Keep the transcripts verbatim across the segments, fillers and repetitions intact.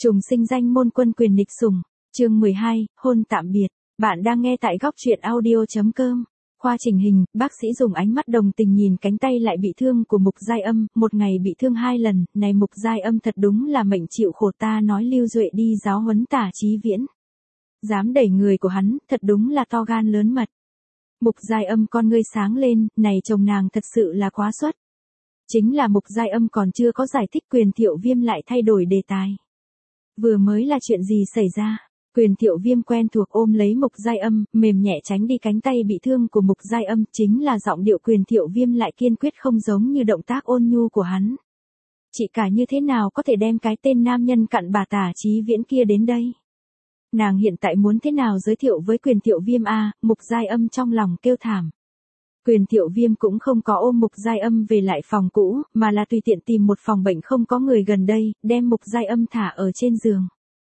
Trùng sinh danh môn quân quyền nghịch sủng, chương mười hai, hôn tạm biệt. Bạn đang nghe tại góc truyện audio chấm com. Khoa chỉnh hình, bác sĩ dùng ánh mắt đồng tình nhìn cánh tay lại bị thương của Mục Giai Âm, một ngày bị thương hai lần, này Mục Giai Âm thật đúng là mệnh chịu khổ, ta nói Lưu Duệ đi giáo huấn Tả Chí Viễn. Dám đẩy người của hắn, thật đúng là to gan lớn mật. Mục Giai Âm con ngươi sáng lên, này chồng nàng thật sự là quá xuất. Chính là Mục Giai Âm còn chưa có giải thích, Quyền Thiệu Viêm lại thay đổi đề tài. Vừa mới là chuyện gì xảy ra? Quyền Thiệu Viêm quen thuộc ôm lấy Mục Giai Âm, mềm nhẹ tránh đi cánh tay bị thương của Mục Giai Âm, chính là giọng điệu Quyền Thiệu Viêm lại kiên quyết không giống như động tác ôn nhu của hắn. Chị cả như thế nào có thể đem cái tên nam nhân cặn bà Tả Chí Viễn kia đến đây? Nàng hiện tại muốn thế nào giới thiệu với Quyền Thiệu Viêm a? Mục Giai Âm trong lòng kêu thảm. Quyền Thiệu Viêm cũng không có ôm Mục Giai Âm về lại phòng cũ, mà là tùy tiện tìm một phòng bệnh không có người gần đây, đem Mục Giai Âm thả ở trên giường.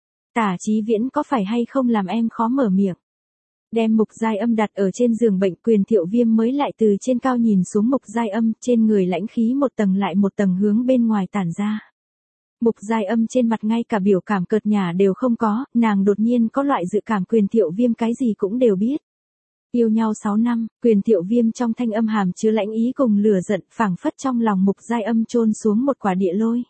Tả Chí Viễn có phải hay không làm em khó mở miệng? Đem Mục Giai Âm đặt ở trên giường bệnh, Quyền Thiệu Viêm mới lại từ trên cao nhìn xuống Mục Giai Âm, trên người lãnh khí một tầng lại một tầng hướng bên ngoài tản ra. Mục Giai Âm trên mặt ngay cả biểu cảm cợt nhả đều không có, nàng đột nhiên có loại dự cảm Quyền Thiệu Viêm cái gì cũng đều biết. Yêu nhau sáu năm, Quyền Thiệu Viêm trong thanh âm hàm chứa lãnh ý cùng lửa giận, phảng phất trong lòng Mục Giai Âm chôn xuống một quả địa lôi.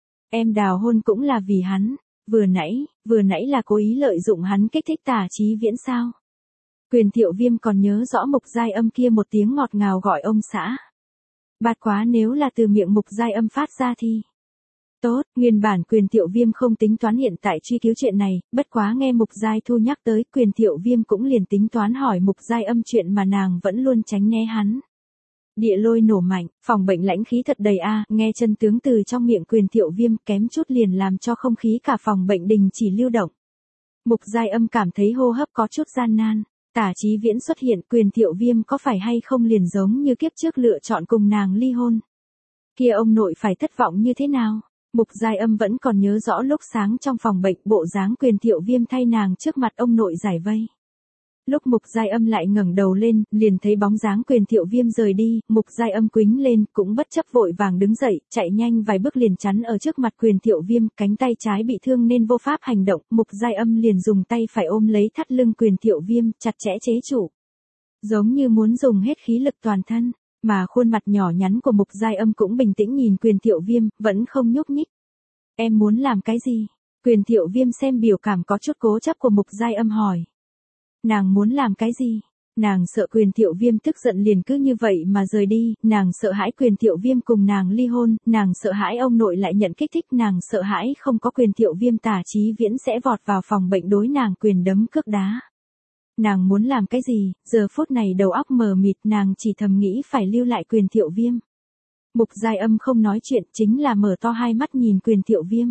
Em đào hôn cũng là vì hắn, vừa nãy, vừa nãy là cố ý lợi dụng hắn kích thích Tả Chí Viễn sao? Quyền Thiệu Viêm còn nhớ rõ Mục Giai Âm kia một tiếng ngọt ngào gọi ông xã. Bạt quá, nếu là từ miệng Mục Giai Âm phát ra thì... Tốt, nguyên bản Quyền Thiệu Viêm không tính toán hiện tại truy cứu chuyện này, bất quá nghe Mục Giai Thu nhắc tới, Quyền Thiệu Viêm cũng liền tính toán hỏi Mục Giai Âm chuyện mà nàng vẫn luôn tránh né hắn. Địa lôi nổ mạnh, phòng bệnh lãnh khí thật đầy a, nghe chân tướng từ trong miệng Quyền Thiệu Viêm kém chút liền làm cho không khí cả phòng bệnh đình chỉ lưu động. Mục Giai Âm cảm thấy hô hấp có chút gian nan. Tả Chí Viễn xuất hiện, Quyền Thiệu Viêm có phải hay không liền giống như kiếp trước lựa chọn cùng nàng ly hôn? Kia ông nội phải thất vọng như thế nào? Mục Giai Âm vẫn còn nhớ rõ lúc sáng trong phòng bệnh, bộ dáng Quyền Thiệu Viêm thay nàng trước mặt ông nội giải vây. Lúc Mục Giai Âm lại ngẩng đầu lên, liền thấy bóng dáng Quyền Thiệu Viêm rời đi, Mục Giai Âm quĩnh lên, cũng bất chấp vội vàng đứng dậy, chạy nhanh vài bước liền chắn ở trước mặt Quyền Thiệu Viêm, cánh tay trái bị thương nên vô pháp hành động, Mục Giai Âm liền dùng tay phải ôm lấy thắt lưng Quyền Thiệu Viêm, chặt chẽ chế trụ. Giống như muốn dùng hết khí lực toàn thân. Mà khuôn mặt nhỏ nhắn của Mục Giai Âm cũng bình tĩnh nhìn Quyền Thiệu Viêm, vẫn không nhúc nhích. Em muốn làm cái gì? Quyền Thiệu Viêm xem biểu cảm có chút cố chấp của Mục Giai Âm hỏi. Nàng muốn làm cái gì? Nàng sợ Quyền Thiệu Viêm tức giận liền cứ như vậy mà rời đi, nàng sợ hãi Quyền Thiệu Viêm cùng nàng ly hôn, nàng sợ hãi ông nội lại nhận kích thích, nàng sợ hãi không có Quyền Thiệu Viêm Tả Chí Viễn sẽ vọt vào phòng bệnh đối nàng quyền đấm cước đá. Nàng muốn làm cái gì? Giờ phút này đầu óc mờ mịt, nàng chỉ thầm nghĩ phải lưu lại Quyền Thiệu Viêm. Mục Giai Âm không nói chuyện, chính là mở to hai mắt nhìn Quyền Thiệu Viêm.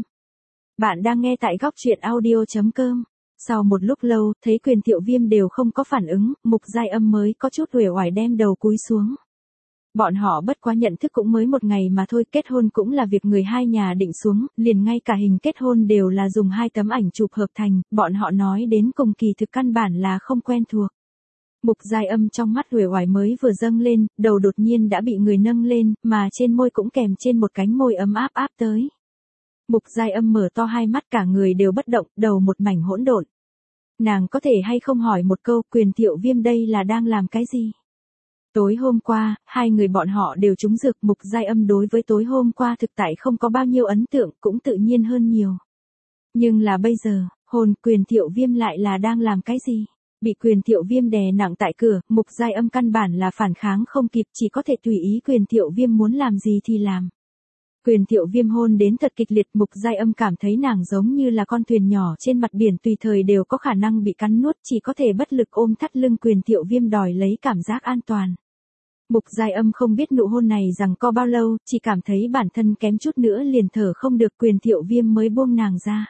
Bạn đang nghe tại góc truyện audio chấm com. Sau một lúc lâu, thấy Quyền Thiệu Viêm đều không có phản ứng, Mục Giai Âm mới có chút uể oải đem đầu cúi xuống. Bọn họ bất quá nhận thức cũng mới một ngày mà thôi, kết hôn cũng là việc người hai nhà định xuống, liền ngay cả hình kết hôn đều là dùng hai tấm ảnh chụp hợp thành, bọn họ nói đến cùng kỳ thực căn bản là không quen thuộc. Mục Giai Âm trong mắt uể oải mới vừa dâng lên, đầu đột nhiên đã bị người nâng lên, mà trên môi cũng kèm trên một cánh môi ấm áp áp tới. Mục Giai Âm mở to hai mắt, cả người đều bất động, đầu một mảnh hỗn độn. Nàng có thể hay không hỏi một câu, Quyền Thiệu Viêm đây là đang làm cái gì? Tối hôm qua, hai người bọn họ đều trúng dược, Mục Giai Âm đối với tối hôm qua thực tại không có bao nhiêu ấn tượng, cũng tự nhiên hơn nhiều. Nhưng là bây giờ, hồn Quyền Thiệu Viêm lại là đang làm cái gì? Bị Quyền Thiệu Viêm đè nặng tại cửa, Mục Giai Âm căn bản là phản kháng không kịp, chỉ có thể tùy ý Quyền Thiệu Viêm muốn làm gì thì làm. Quyền Thiệu Viêm hôn đến thật kịch liệt, Mục Giai Âm cảm thấy nàng giống như là con thuyền nhỏ trên mặt biển tùy thời đều có khả năng bị cắn nuốt, chỉ có thể bất lực ôm thắt lưng Quyền Thiệu Viêm đòi lấy cảm giác an toàn. Mục Giai Âm không biết nụ hôn này rằng có bao lâu, chỉ cảm thấy bản thân kém chút nữa liền thở không được, Quyền Thiệu Viêm mới buông nàng ra.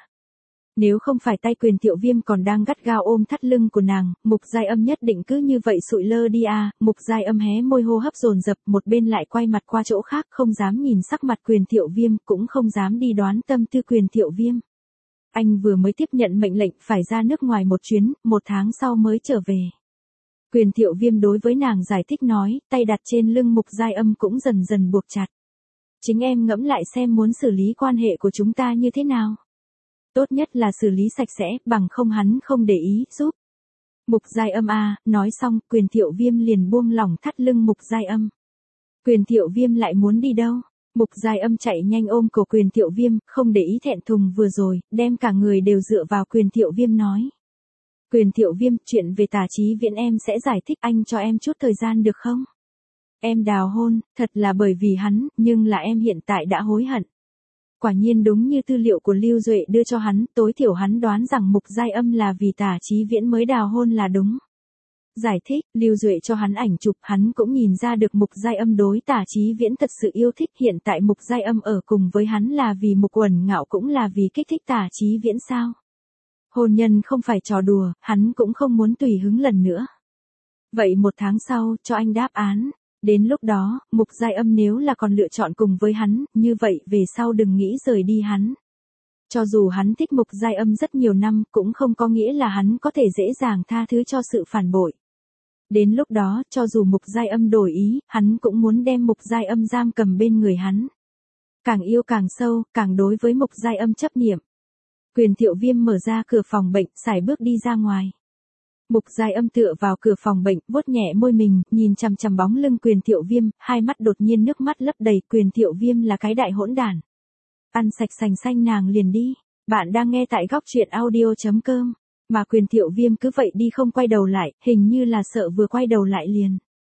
Nếu không phải tay Quyền Thiệu Viêm còn đang gắt gao ôm thắt lưng của nàng, Mục Giai Âm nhất định cứ như vậy sụi lơ đi à, Mục Giai Âm hé môi hô hấp dồn dập, một bên lại quay mặt qua chỗ khác, không dám nhìn sắc mặt Quyền Thiệu Viêm, cũng không dám đi đoán tâm tư Quyền Thiệu Viêm. Anh vừa mới tiếp nhận mệnh lệnh phải ra nước ngoài một chuyến, một tháng sau mới trở về. Quyền Thiệu Viêm đối với nàng giải thích nói, tay đặt trên lưng Mục Giai Âm cũng dần dần buộc chặt. Chính em ngẫm lại xem muốn xử lý quan hệ của chúng ta như thế nào. Tốt nhất là xử lý sạch sẽ, bằng không hắn không để ý, giúp. Mục Giai Âm a, nói xong, Quyền Thiệu Viêm liền buông lỏng thắt lưng Mục Giai Âm. Quyền Thiệu Viêm lại muốn đi đâu? Mục Giai Âm chạy nhanh ôm cổ Quyền Thiệu Viêm, không để ý thẹn thùng vừa rồi, đem cả người đều dựa vào Quyền Thiệu Viêm nói. Quyền Thiệu Viêm, chuyện về Tả Chí Viễn em sẽ giải thích, anh cho em chút thời gian được không? Em đào hôn, thật là bởi vì hắn, nhưng là em hiện tại đã hối hận. Quả nhiên đúng như tư liệu của Lưu Duệ đưa cho hắn, tối thiểu hắn đoán rằng Mục Giai Âm là vì Tả Chí Viễn mới đào hôn là đúng. Giải thích, Lưu Duệ cho hắn ảnh chụp, hắn cũng nhìn ra được Mục Giai Âm đối Tả Chí Viễn thật sự yêu thích, hiện tại Mục Giai Âm ở cùng với hắn là vì Mục Uẩn Ngạo cũng là vì kích thích Tả Chí Viễn sao? Hôn nhân không phải trò đùa, hắn cũng không muốn tùy hứng lần nữa. Vậy một tháng sau, cho anh đáp án. Đến lúc đó, Mục Giai Âm nếu là còn lựa chọn cùng với hắn, như vậy về sau đừng nghĩ rời đi hắn. Cho dù hắn thích Mục Giai Âm rất nhiều năm, cũng không có nghĩa là hắn có thể dễ dàng tha thứ cho sự phản bội. Đến lúc đó, cho dù Mục Giai Âm đổi ý, hắn cũng muốn đem Mục Giai Âm giam cầm bên người hắn. Càng yêu càng sâu, càng đối với Mục Giai Âm chấp niệm. Quyền Thiệu Viêm mở ra cửa phòng bệnh, sải bước đi ra ngoài. Mục Giai Âm tựa vào cửa phòng bệnh, vuốt nhẹ môi mình, nhìn chằm chằm bóng lưng Quyền Thiệu Viêm, hai mắt đột nhiên nước mắt lấp đầy, Quyền Thiệu Viêm là cái đại hỗn đản. Ăn sạch sành xanh nàng liền đi. Bạn đang nghe tại góc truyện audio chấm com. Mà Quyền Thiệu Viêm cứ vậy đi không quay đầu lại, hình như là sợ vừa quay đầu lại liền.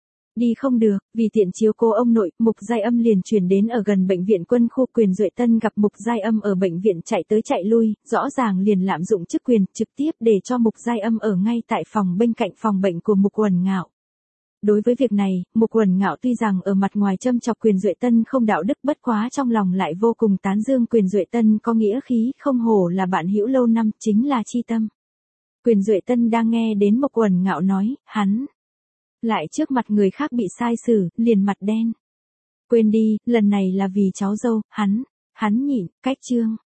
Đi không được, vì tiện chiếu cố ông nội, Mục Giai Âm liền chuyển đến ở gần bệnh viện quân khu. Quyền Duệ Tân gặp Mục Giai Âm ở bệnh viện chạy tới chạy lui, rõ ràng liền lạm dụng chức quyền, trực tiếp để cho Mục Giai Âm ở ngay tại phòng bên cạnh phòng bệnh của Mục Uẩn Ngạo. Đối với việc này, Mục Uẩn Ngạo tuy rằng ở mặt ngoài châm chọc Quyền Duệ Tân không đạo đức, bất quá trong lòng lại vô cùng tán dương Quyền Duệ Tân có nghĩa khí, không hổ là bạn hữu lâu năm, chính là chi tâm. Quyền Duệ Tân đang nghe đến Mục Uẩn Ngạo nói, hắn lại trước mặt người khác bị sai xử, liền mặt đen. Quên đi, lần này là vì cháu dâu, hắn, hắn nhịn, cách chương.